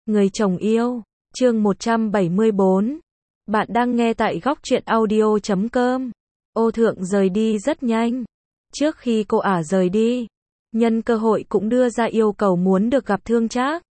Người chồng yêu, chương 174. Bạn đang nghe tại góc truyện audio.com. Ô Thượng rời đi rất nhanh. Trước khi cô ả rời đi, nhân cơ hội cũng đưa ra yêu cầu muốn được gặp Thương Trác.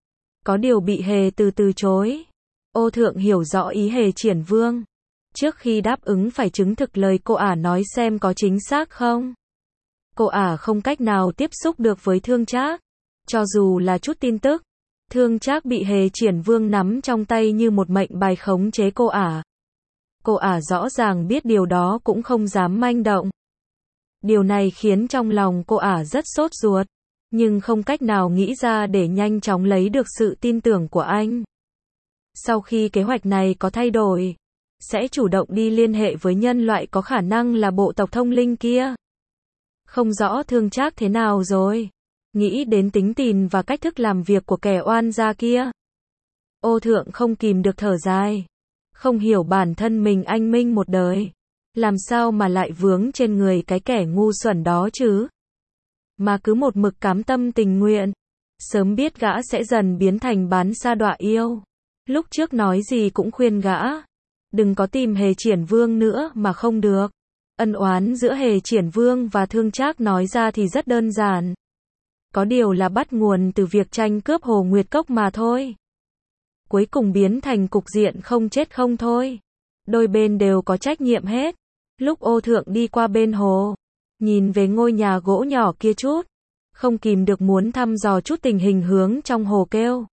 Có điều bị Hề từ chối. Ô Thượng hiểu rõ ý Hề Triển Vương. Trước khi đáp ứng phải chứng thực lời cô ả nói xem có chính xác không. Cô ả không cách nào tiếp xúc được với Thương Trác. Cho dù là chút tin tức, Thương Trác bị Hề Triển Vương nắm trong tay như một mệnh bài khống chế cô ả. Cô ả rõ ràng biết điều đó cũng không dám manh động. Điều này khiến trong lòng cô ả rất sốt ruột, nhưng không cách nào nghĩ ra để nhanh chóng lấy được sự tin tưởng của anh. Sau khi kế hoạch này có thay đổi, sẽ chủ động đi liên hệ với nhân loại có khả năng là bộ tộc thông linh kia. Không rõ Thương Trác thế nào rồi. Nghĩ đến tính tình và cách thức làm việc của kẻ oan gia kia, Ô Thượng không kìm được thở dài. Không hiểu bản thân mình anh minh một đời, làm sao mà lại vướng trên người cái kẻ ngu xuẩn đó chứ. Mà cứ một mực cám tâm tình nguyện. Sớm biết gã sẽ dần biến thành bán sa đọa yêu. Lúc trước nói gì cũng khuyên gã đừng có tìm Hề Triển Vương nữa mà không được. Ân oán giữa Hề Triển Vương và Thương Trác nói ra thì rất đơn giản. Có điều là bắt nguồn từ việc tranh cướp Hồ Nguyệt Cốc mà thôi. Cuối cùng biến thành cục diện không chết không thôi. Đôi bên đều có trách nhiệm hết. Lúc Ô Thượng đi qua bên hồ, nhìn về ngôi nhà gỗ nhỏ kia chút, không kìm được muốn thăm dò chút tình hình hướng trong hồ kêu.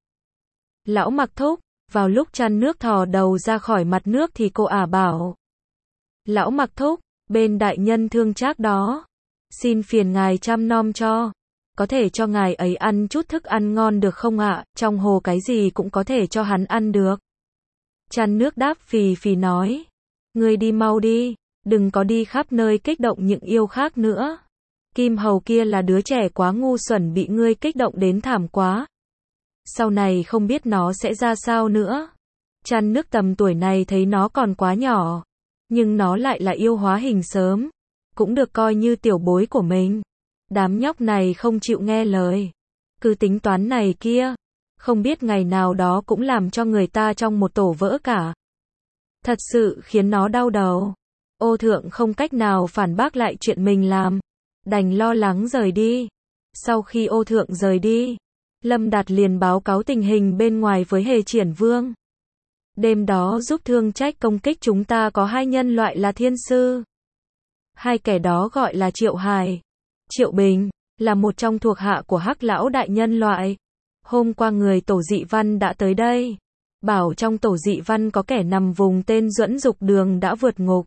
Lão Mặc Thúc, vào lúc chăn nước thò đầu ra khỏi mặt nước thì cô ả bảo. Lão Mặc Thúc, bên đại nhân Thương Trác đó, xin phiền ngài chăm nom cho. Có thể cho ngài ấy ăn chút thức ăn ngon được không ạ? Trong hồ cái gì cũng có thể cho hắn ăn được. Chăn nước đáp phì phì nói. Ngươi đi mau đi, đừng có đi khắp nơi kích động những yêu khác nữa. Kim Hầu kia là đứa trẻ quá ngu xuẩn bị ngươi kích động đến thảm quá. Sau này không biết nó sẽ ra sao nữa. Chăn nước tầm tuổi này thấy nó còn quá nhỏ, nhưng nó lại là yêu hóa hình sớm, cũng được coi như tiểu bối của mình. Đám nhóc này không chịu nghe lời, cứ tính toán này kia, không biết ngày nào đó cũng làm cho người ta trong một tổ vỡ cả. Thật sự khiến nó đau đầu. Ô Thượng không cách nào phản bác lại chuyện mình làm, đành lo lắng rời đi. Sau khi Ô Thượng rời đi, Lâm Đạt liền báo cáo tình hình bên ngoài với Hề Triển Vương. Đêm đó giúp Thương Trách công kích chúng ta có hai nhân loại là thiên sư. Hai kẻ đó gọi là Triệu Hải, Triệu Bình, là một trong thuộc hạ của Hắc lão đại nhân loại. Hôm qua người tổ dị văn đã tới đây, bảo trong tổ dị văn có kẻ nằm vùng tên Duẫn Dục Đường đã vượt ngục.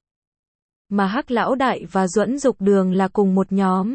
Mà Hắc lão đại và Duẫn Dục Đường là cùng một nhóm,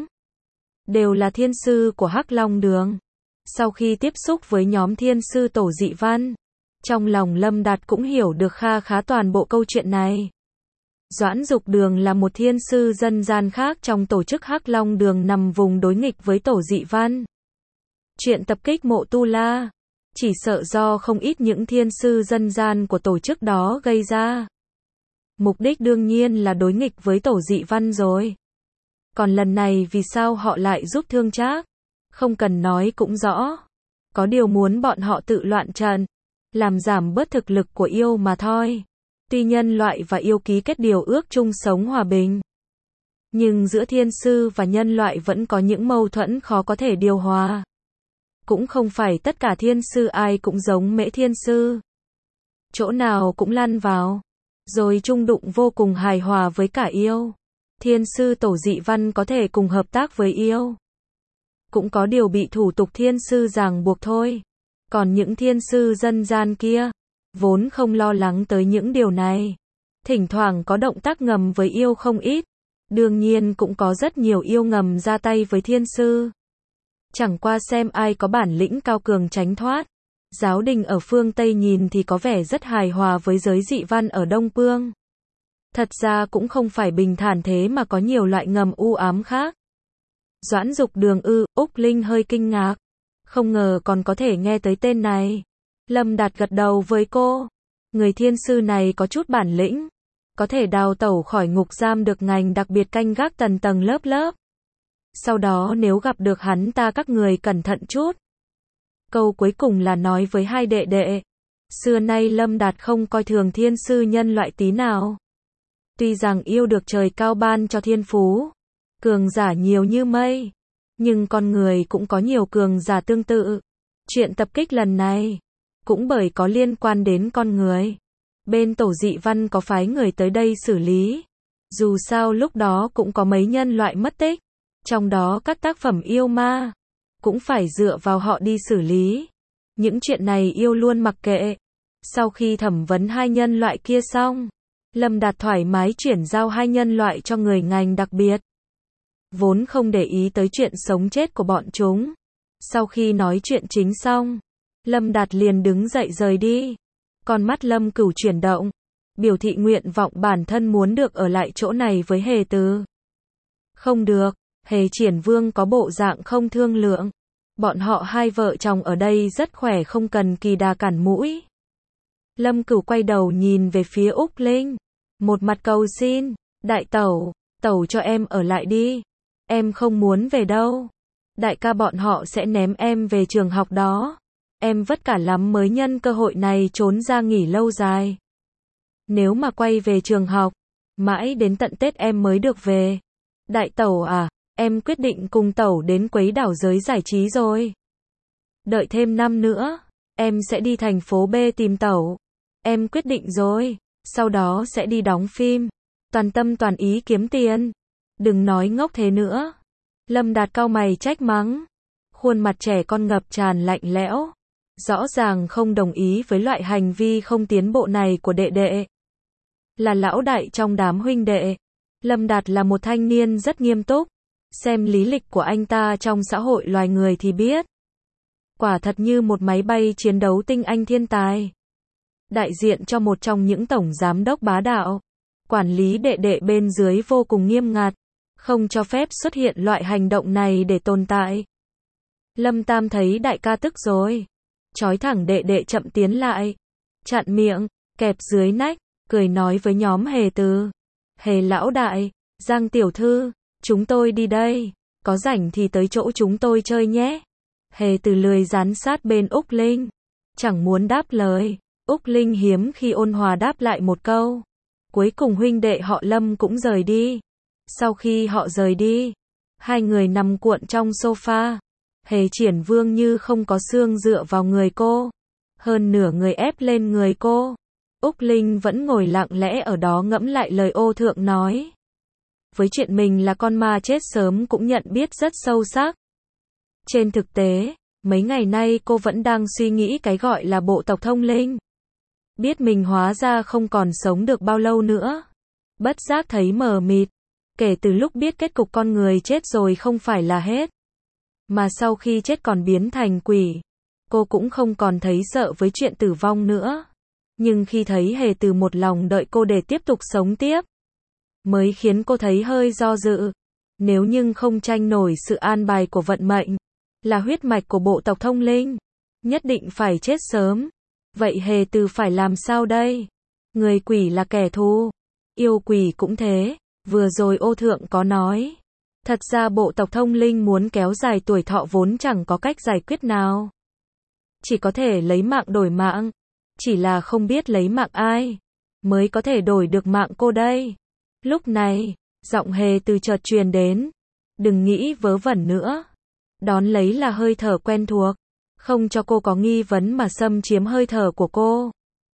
đều là thiên sư của Hắc Long Đường. Sau khi tiếp xúc với nhóm thiên sư tổ dị văn, trong lòng Lâm Đạt cũng hiểu được kha khá toàn bộ câu chuyện này. Doãn Dục Đường là một thiên sư dân gian khác trong tổ chức Hắc Long Đường nằm vùng đối nghịch với tổ dị văn. Chuyện tập kích mộ Tu La, chỉ sợ do không ít những thiên sư dân gian của tổ chức đó gây ra. Mục đích đương nhiên là đối nghịch với tổ dị văn rồi. Còn lần này vì sao họ lại giúp Thương Trác? Không cần nói cũng rõ. Có điều muốn bọn họ tự loạn trận, làm giảm bớt thực lực của yêu mà thôi. Tuy nhân loại và yêu ký kết điều ước chung sống hòa bình, nhưng giữa thiên sư và nhân loại vẫn có những mâu thuẫn khó có thể điều hòa. Cũng không phải tất cả thiên sư ai cũng giống Mễ thiên sư. Chỗ nào cũng lăn vào, rồi chung đụng vô cùng hài hòa với cả yêu. Thiên sư tổ dị văn có thể cùng hợp tác với yêu, cũng có điều bị thủ tục thiên sư ràng buộc thôi. Còn những thiên sư dân gian kia, vốn không lo lắng tới những điều này. Thỉnh thoảng có động tác ngầm với yêu không ít. Đương nhiên cũng có rất nhiều yêu ngầm ra tay với thiên sư. Chẳng qua xem ai có bản lĩnh cao cường tránh thoát. Giáo đình ở phương Tây nhìn thì có vẻ rất hài hòa với giới dị văn ở Đông Phương. Thật ra cũng không phải bình thản thế mà có nhiều loại ngầm u ám khác. Doãn Dục Đường ư? Úc Linh hơi kinh ngạc. Không ngờ còn có thể nghe tới tên này. Lâm Đạt gật đầu với cô. Người thiên sư này có chút bản lĩnh, có thể đào tẩu khỏi ngục giam được ngành đặc biệt canh gác tầng tầng lớp lớp. Sau đó nếu gặp được hắn ta các người cẩn thận chút. Câu cuối cùng là nói với hai đệ đệ. Xưa nay Lâm Đạt không coi thường thiên sư nhân loại tí nào. Tuy rằng yêu được trời cao ban cho thiên phú, cường giả nhiều như mây, nhưng con người cũng có nhiều cường giả tương tự. Chuyện tập kích lần này cũng bởi có liên quan đến con người. Bên tổ dị văn có phái người tới đây xử lý. Dù sao lúc đó cũng có mấy nhân loại mất tích, trong đó các tác phẩm yêu ma, cũng phải dựa vào họ đi xử lý. Những chuyện này yêu luôn mặc kệ. Sau khi thẩm vấn hai nhân loại kia xong, Lâm Đạt thoải mái chuyển giao hai nhân loại cho người ngành đặc biệt. Vốn không để ý tới chuyện sống chết của bọn chúng. Sau khi nói chuyện chính xong, Lâm Đạt liền đứng dậy rời đi. Con mắt Lâm Cửu chuyển động, biểu thị nguyện vọng bản thân muốn được ở lại chỗ này với Hề Từ. Không được, Hề Triển Vương có bộ dạng không thương lượng. Bọn họ hai vợ chồng ở đây rất khỏe, không cần kỳ đà cản mũi. Lâm Cửu quay đầu nhìn về phía Úc Linh, một mặt cầu xin, đại tẩu, tẩu cho em ở lại đi. Em không muốn về đâu. Đại ca bọn họ sẽ ném em về trường học đó. Em vất cả lắm mới nhân cơ hội này trốn ra nghỉ lâu dài. Nếu mà quay về trường học, mãi đến tận Tết em mới được về. Đại tẩu à, em quyết định cùng tẩu đến Quấy Đảo giới giải trí rồi. Đợi thêm năm nữa, em sẽ đi thành phố B tìm tẩu. Em quyết định rồi, sau đó sẽ đi đóng phim. Toàn tâm toàn ý kiếm tiền. Đừng nói ngốc thế nữa. Lâm Đạt cau mày trách mắng. Khuôn mặt trẻ con ngập tràn lạnh lẽo. Rõ ràng không đồng ý với loại hành vi không tiến bộ này của đệ đệ. Là lão đại trong đám huynh đệ, Lâm Đạt là một thanh niên rất nghiêm túc. Xem lý lịch của anh ta trong xã hội loài người thì biết. Quả thật như một máy bay chiến đấu tinh anh thiên tài. Đại diện cho một trong những tổng giám đốc bá đạo. Quản lý đệ đệ bên dưới vô cùng nghiêm ngặt. Không cho phép xuất hiện loại hành động này để tồn tại. Lâm Tam thấy đại ca tức rồi. Chói thẳng đệ đệ chậm tiến lại. Chặn miệng, kẹp dưới nách, cười nói với nhóm Hề Từ. Hề lão đại, Giang tiểu thư, chúng tôi đi đây. Có rảnh thì tới chỗ chúng tôi chơi nhé. Hề Từ lười dán sát bên Úc Linh. Chẳng muốn đáp lời. Úc Linh hiếm khi ôn hòa đáp lại một câu. Cuối cùng huynh đệ họ Lâm cũng rời đi. Sau khi họ rời đi, hai người nằm cuộn trong sofa. Hề Triển Vương như không có xương dựa vào người cô. Hơn nửa người ép lên người cô. Úc Linh vẫn ngồi lặng lẽ ở đó ngẫm lại lời Ô Thượng nói. Với chuyện mình là con ma chết sớm cũng nhận biết rất sâu sắc. Trên thực tế, mấy ngày nay cô vẫn đang suy nghĩ cái gọi là bộ tộc thông linh. Biết mình hóa ra không còn sống được bao lâu nữa. Bất giác thấy mờ mịt. Kể từ lúc biết kết cục con người chết rồi không phải là hết. Mà sau khi chết còn biến thành quỷ. Cô cũng không còn thấy sợ với chuyện tử vong nữa. Nhưng khi thấy Hề Từ một lòng đợi cô để tiếp tục sống tiếp, mới khiến cô thấy hơi do dự. Nếu nhưng không tranh nổi sự an bài của vận mệnh, là huyết mạch của bộ tộc thông linh, nhất định phải chết sớm. Vậy Hề Từ phải làm sao đây? Người quỷ là kẻ thù, yêu quỷ cũng thế. Vừa rồi Ô Thượng có nói, thật ra bộ tộc thông linh muốn kéo dài tuổi thọ vốn chẳng có cách giải quyết nào. Chỉ có thể lấy mạng đổi mạng. Chỉ là không biết lấy mạng ai mới có thể đổi được mạng cô đây. Lúc này, giọng Hề Từ chợt truyền đến. Đừng nghĩ vớ vẩn nữa. Đón lấy là hơi thở quen thuộc. Không cho cô có nghi vấn mà xâm chiếm hơi thở của cô.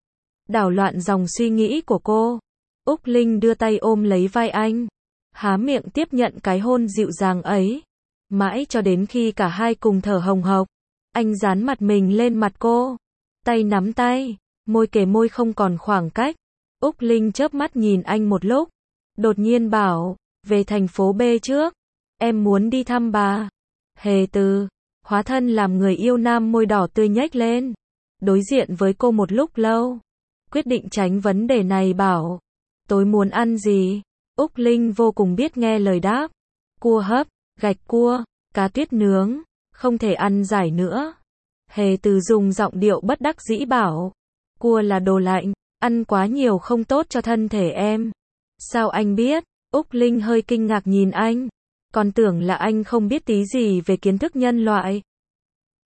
Đảo loạn dòng suy nghĩ của cô. Úc Linh đưa tay ôm lấy vai anh. Há miệng tiếp nhận cái hôn dịu dàng ấy. Mãi cho đến khi cả hai cùng thở hồng hộc. Anh dán mặt mình lên mặt cô. Tay nắm tay. Môi kề môi không còn khoảng cách. Úc Linh chớp mắt nhìn anh một lúc. Đột nhiên bảo. Về thành phố B trước. Em muốn đi thăm bà. Hề Từ. Hóa thân làm người yêu nam môi đỏ tươi nhếch lên. Đối diện với cô một lúc lâu. Quyết định tránh vấn đề này bảo. Tối muốn ăn gì? Úc Linh vô cùng biết nghe lời đáp. Cua hấp, gạch cua, cá tuyết nướng. Không thể ăn giải nữa. Hề Từ dùng giọng điệu bất đắc dĩ bảo. Cua là đồ lạnh, ăn quá nhiều không tốt cho thân thể em. Sao anh biết? Úc Linh hơi kinh ngạc nhìn anh. Còn tưởng là anh không biết tí gì về kiến thức nhân loại.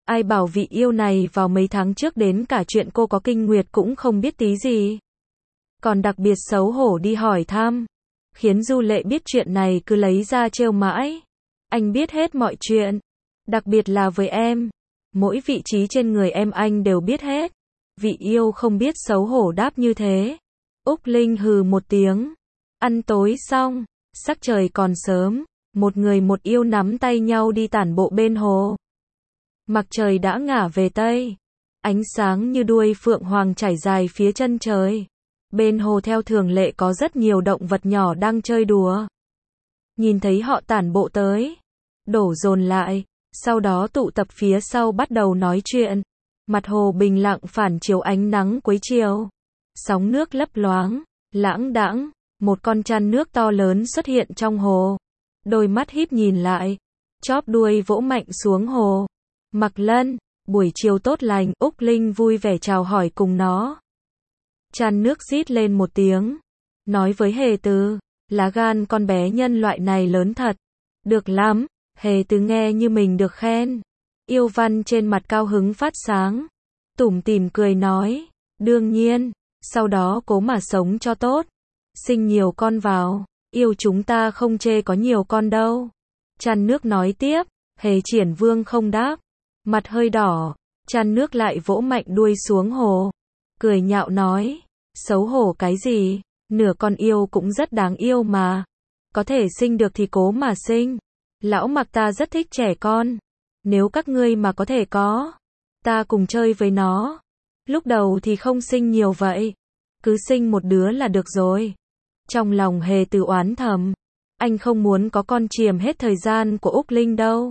Ai bảo vị yêu này vào mấy tháng trước đến cả chuyện cô có kinh nguyệt cũng không biết tí gì. Còn đặc biệt xấu hổ đi hỏi thăm. Khiến Du Lệ biết chuyện này cứ lấy ra trêu mãi. Anh biết hết mọi chuyện. Đặc biệt là với em. Mỗi vị trí trên người em anh đều biết hết. Vị yêu không biết xấu hổ đáp như thế. Úc Linh hừ một tiếng. Ăn tối xong, sắc trời còn sớm, một người một yêu nắm tay nhau đi tản bộ bên hồ. Mặt trời đã ngả về tây, ánh sáng như đuôi phượng hoàng trải dài phía chân trời. Bên hồ theo thường lệ có rất nhiều động vật nhỏ đang chơi đùa. Nhìn thấy họ tản bộ tới, đổ dồn lại, sau đó tụ tập phía sau bắt đầu nói chuyện. Mặt hồ bình lặng phản chiếu ánh nắng cuối chiều. Sóng nước lấp loáng, lãng đãng, một con trăn nước to lớn xuất hiện trong hồ. Đôi mắt híp nhìn lại, chóp đuôi vỗ mạnh xuống hồ. Mặc Lân, buổi chiều tốt lành, Úc Linh vui vẻ chào hỏi cùng nó. Trăn nước rít lên một tiếng, nói với Hề Từ, lá gan con bé nhân loại này lớn thật. Được lắm, Hề Từ nghe như mình được khen. Yêu Văn trên mặt cao hứng phát sáng, tủm tỉm cười nói, đương nhiên, sau đó cố mà sống cho tốt, sinh nhiều con vào, yêu chúng ta không chê có nhiều con đâu. Trăn nước nói tiếp, Hề Triển Vương không đáp, mặt hơi đỏ, trăn nước lại vỗ mạnh đuôi xuống hồ, cười nhạo nói, xấu hổ cái gì, nửa con yêu cũng rất đáng yêu mà, có thể sinh được thì cố mà sinh, lão Mặc ta rất thích trẻ con. Nếu các ngươi mà có thể có, ta cùng chơi với nó. Lúc đầu thì không sinh nhiều vậy, cứ sinh một đứa là được rồi. Trong lòng Hề Từ oán thầm, anh không muốn có con chiếm hết thời gian của Úc Linh đâu.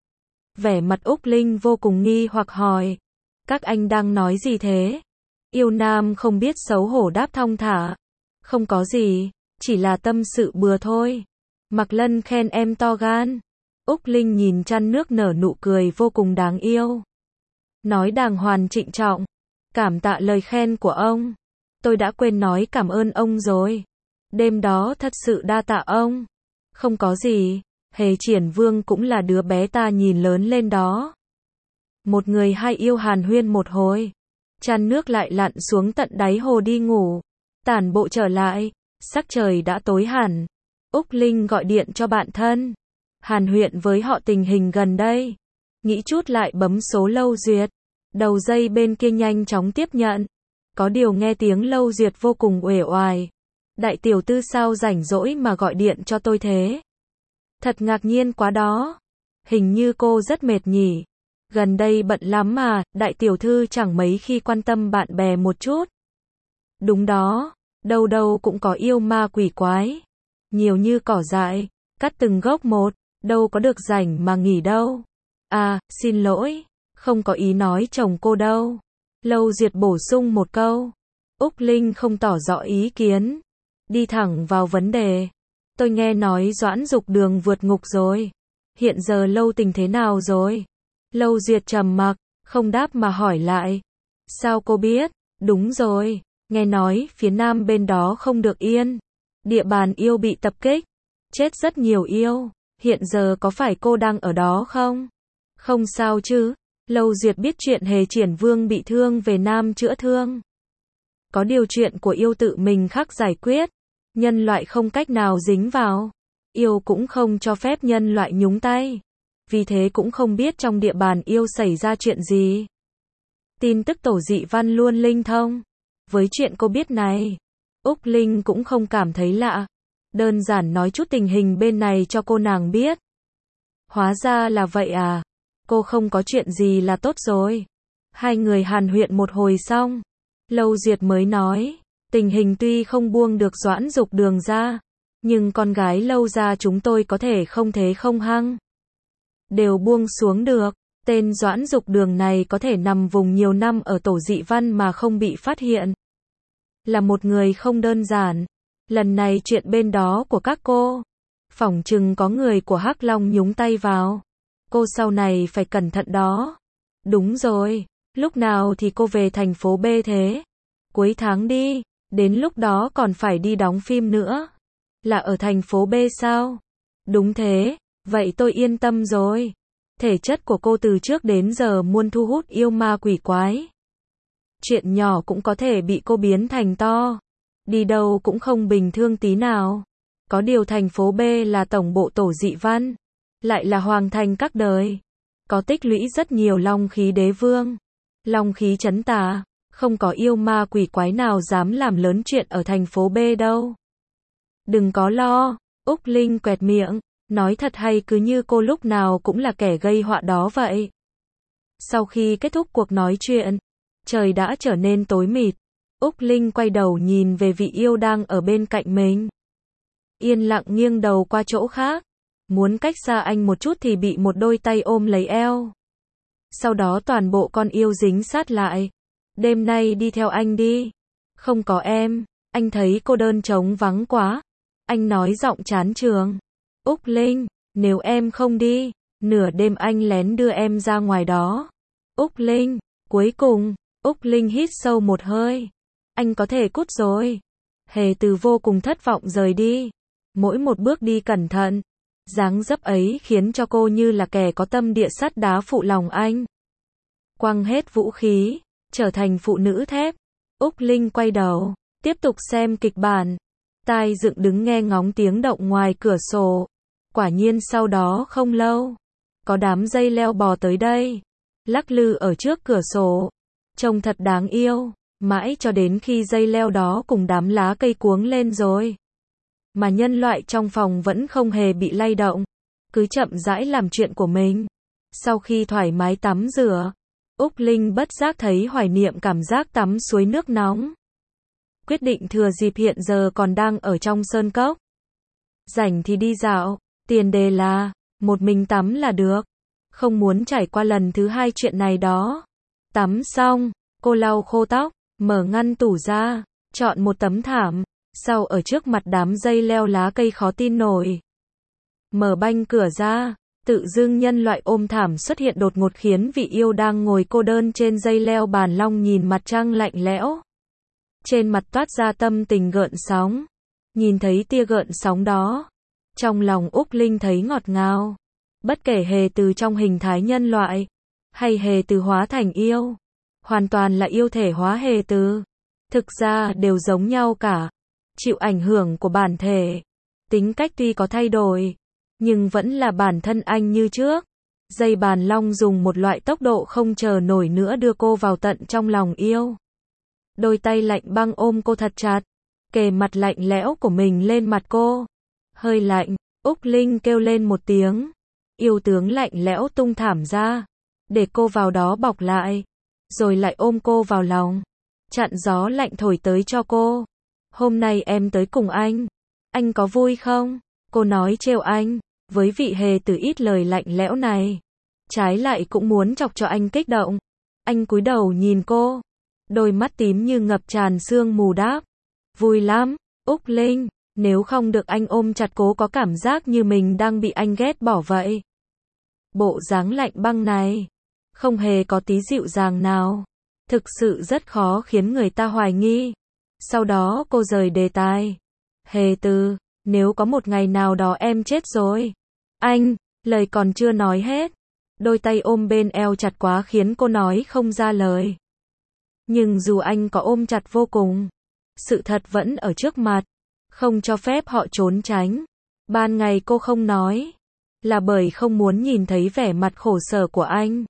Vẻ mặt Úc Linh vô cùng nghi hoặc hỏi, các anh đang nói gì thế? Yêu nam không biết xấu hổ đáp thong thả, không có gì, chỉ là tâm sự bừa thôi. Mặc Lân khen em to gan. Úc Linh nhìn trăn nước nở nụ cười vô cùng đáng yêu. Nói đàng hoàng trịnh trọng, cảm tạ lời khen của ông. Tôi đã quên nói cảm ơn ông rồi. Đêm đó thật sự đa tạ ông. Không có gì, Hề Triển Vương cũng là đứa bé ta nhìn lớn lên đó. Một người hai yêu hàn huyên một hồi. Trăn nước lại lặn xuống tận đáy hồ đi ngủ. Tản bộ trở lại, sắc trời đã tối hẳn. Úc Linh gọi điện cho bạn thân. Hàn huyên với họ tình hình gần đây. Nghĩ chút lại bấm số Lâu Duyệt. Đầu dây bên kia nhanh chóng tiếp nhận. Có điều nghe tiếng Lâu Duyệt vô cùng uể oải. Đại tiểu thư sao rảnh rỗi mà gọi điện cho tôi thế? Thật ngạc nhiên quá đó. Hình như cô rất mệt nhỉ. Gần đây bận lắm mà, đại tiểu thư chẳng mấy khi quan tâm bạn bè một chút. Đúng đó, đâu đâu cũng có yêu ma quỷ quái. Nhiều như cỏ dại, cắt từng gốc một, đâu có được rảnh mà nghỉ đâu. À, xin lỗi, không có ý nói chồng cô đâu. Lâu Duyệt bổ sung một câu. Úc Linh không tỏ rõ ý kiến. Đi thẳng vào vấn đề. Tôi nghe nói Doãn Dục Đường vượt ngục rồi. Hiện giờ Lâu tình thế nào rồi? Lâu Duyệt trầm mặc, không đáp mà hỏi lại. Sao cô biết? Đúng rồi, nghe nói phía nam bên đó không được yên. Địa bàn yêu bị tập kích. Chết rất nhiều yêu. Hiện giờ có phải cô đang ở đó không? Không sao chứ. Lâu Duyệt biết chuyện Hề Triển Vương bị thương về nam chữa thương. Có điều chuyện của yêu tự mình khắc giải quyết. Nhân loại không cách nào dính vào. Yêu cũng không cho phép nhân loại nhúng tay. Vì thế cũng không biết trong địa bàn yêu xảy ra chuyện gì. Tin tức tổ dị văn luôn linh thông. Với chuyện cô biết này, Úc Linh cũng không cảm thấy lạ. Đơn giản nói chút tình hình bên này cho cô nàng biết. Hóa ra là vậy à. Cô không có chuyện gì là tốt rồi. Hai người hàn huyên một hồi xong. Lâu Duyệt mới nói, tình hình tuy không buông được Doãn Dục Đường ra, nhưng con gái Lâu gia chúng tôi có thể không thế không hăng. Đều buông xuống được. Tên Doãn Dục Đường này có thể nằm vùng nhiều năm ở tổ dị văn mà không bị phát hiện. Là một người không đơn giản. Lần này chuyện bên đó của các cô, phỏng chừng có người của Hắc Long nhúng tay vào. Cô sau này phải cẩn thận đó. Đúng rồi, lúc nào thì cô về thành phố B thế? Cuối tháng đi, đến lúc đó còn phải đi đóng phim nữa. Là ở thành phố B sao? Đúng thế, vậy tôi yên tâm rồi. Thể chất của cô từ trước đến giờ muốn thu hút yêu ma quỷ quái. Chuyện nhỏ cũng có thể bị cô biến thành to. Đi đâu cũng không bình thường tí nào. Có điều thành phố B là tổng bộ tổ dị văn. Lại là hoàng thành các đời. Có tích lũy rất nhiều long khí đế vương. Long khí trấn tà. Không có yêu ma quỷ quái nào dám làm lớn chuyện ở thành phố B đâu. Đừng có lo. Úc Linh quẹt miệng. Nói thật hay cứ như cô lúc nào cũng là kẻ gây họa đó vậy. Sau khi kết thúc cuộc nói chuyện, trời đã trở nên tối mịt. Úc Linh quay đầu nhìn về vị yêu đang ở bên cạnh mình. Yên lặng nghiêng đầu qua chỗ khác. Muốn cách xa anh một chút thì bị một đôi tay ôm lấy eo. Sau đó toàn bộ con yêu dính sát lại. Đêm nay đi theo anh đi. Không có em, anh thấy cô đơn trống vắng quá. Anh nói giọng chán chường. Úc Linh, nếu em không đi, nửa đêm anh lén đưa em ra ngoài đó. Úc Linh, cuối cùng, Úc Linh hít sâu một hơi. Anh có thể cút rồi. Hề Từ vô cùng thất vọng rời đi. Mỗi một bước đi cẩn thận. Dáng dấp ấy khiến cho cô như là kẻ có tâm địa sắt đá phụ lòng anh. Quăng hết vũ khí, trở thành phụ nữ thép. Úc Linh quay đầu, tiếp tục xem kịch bản. Tai dựng đứng nghe ngóng tiếng động ngoài cửa sổ. Quả nhiên sau đó không lâu, có đám dây leo bò tới đây, lắc lư ở trước cửa sổ. Trông thật đáng yêu, mãi cho đến khi dây leo đó cùng đám lá cây cuống lên rồi. Mà nhân loại trong phòng vẫn không hề bị lay động, cứ chậm rãi làm chuyện của mình. Sau khi thoải mái tắm rửa, Úc Linh bất giác thấy hoài niệm cảm giác tắm suối nước nóng. Quyết định thừa dịp hiện giờ còn đang ở trong sơn cốc. Rảnh thì đi dạo, tiền đề là, một mình tắm là được. Không muốn trải qua lần thứ hai chuyện này đó. Tắm xong, cô lau khô tóc, mở ngăn tủ ra, chọn một tấm thảm, sau ở trước mặt đám dây leo lá cây khó tin nổi. Mở banh cửa ra, tự dưng nhân loại ôm thảm xuất hiện đột ngột khiến vị yêu đang ngồi cô đơn trên dây leo bàn long nhìn mặt trăng lạnh lẽo. Trên mặt toát ra tâm tình gợn sóng. Nhìn thấy tia gợn sóng đó, trong lòng Úc Linh thấy ngọt ngào. Bất kể Hề Từ trong hình thái nhân loại, hay Hề Từ hóa thành yêu, hoàn toàn là yêu thể hóa Hề Từ. Thực ra đều giống nhau cả. Chịu ảnh hưởng của bản thể. Tính cách tuy có thay đổi, nhưng vẫn là bản thân anh như trước. Dây bàn long dùng một loại tốc độ không chờ nổi nữa đưa cô vào tận trong lòng yêu. Đôi tay lạnh băng ôm cô thật chặt, kề mặt lạnh lẽo của mình lên mặt cô. Hơi lạnh, Úc Linh kêu lên một tiếng. Yêu tướng lạnh lẽo tung thảm ra, để cô vào đó bọc lại, rồi lại ôm cô vào lòng, chặn gió lạnh thổi tới cho cô. Hôm nay em tới cùng anh có vui không? Cô nói trêu anh, với vị Hề Từ ít lời lạnh lẽo này. Trái lại cũng muốn chọc cho anh kích động. Anh cúi đầu nhìn cô, đôi mắt tím như ngập tràn sương mù đáp. Vui lắm, Úc Linh, nếu không được anh ôm chặt cố có cảm giác như mình đang bị anh ghét bỏ vậy. Bộ dáng lạnh băng này, không hề có tí dịu dàng nào. Thực sự rất khó khiến người ta hoài nghi. Sau đó cô rời đề tài. Hề Từ, nếu có một ngày nào đó em chết rồi. Anh, lời còn chưa nói hết. Đôi tay ôm bên eo chặt quá khiến cô nói không ra lời. Nhưng dù anh có ôm chặt vô cùng, sự thật vẫn ở trước mặt, không cho phép họ trốn tránh. Ban ngày cô không nói, là bởi không muốn nhìn thấy vẻ mặt khổ sở của anh.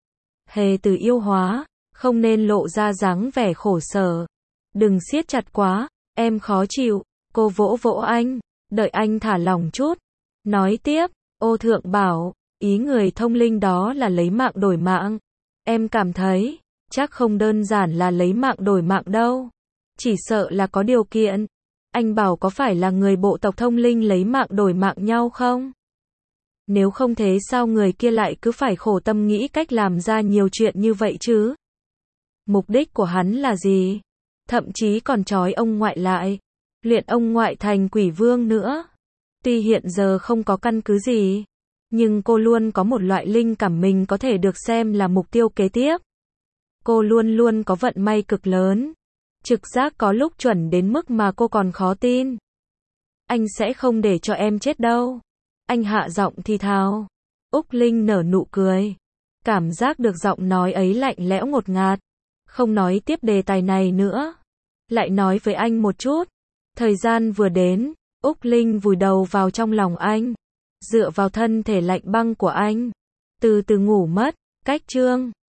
Hề Từ yêu hóa, không nên lộ ra dáng vẻ khổ sở. Đừng siết chặt quá, em khó chịu. Cô vỗ vỗ anh, đợi anh thả lỏng chút. Nói tiếp, Ô Thượng bảo, ý người thông linh đó là lấy mạng đổi mạng. Em cảm thấy, chắc không đơn giản là lấy mạng đổi mạng đâu. Chỉ sợ là có điều kiện. Anh bảo có phải là người bộ tộc thông linh lấy mạng đổi mạng nhau không? Nếu không thế sao người kia lại cứ phải khổ tâm nghĩ cách làm ra nhiều chuyện như vậy chứ? Mục đích của hắn là gì? Thậm chí còn trói ông ngoại lại, luyện ông ngoại thành quỷ vương nữa. Tuy hiện giờ không có căn cứ gì, nhưng cô luôn có một loại linh cảm mình có thể được xem là mục tiêu kế tiếp. Cô luôn luôn có vận may cực lớn. Trực giác có lúc chuẩn đến mức mà cô còn khó tin. Anh sẽ không để cho em chết đâu. Anh hạ giọng thì thào. Úc Linh nở nụ cười. Cảm giác được giọng nói ấy lạnh lẽo ngột ngạt. Không nói tiếp đề tài này nữa. Lại nói với anh một chút. Thời gian vừa đến, Úc Linh vùi đầu vào trong lòng anh. Dựa vào thân thể lạnh băng của anh. Từ từ ngủ mất. Cách chương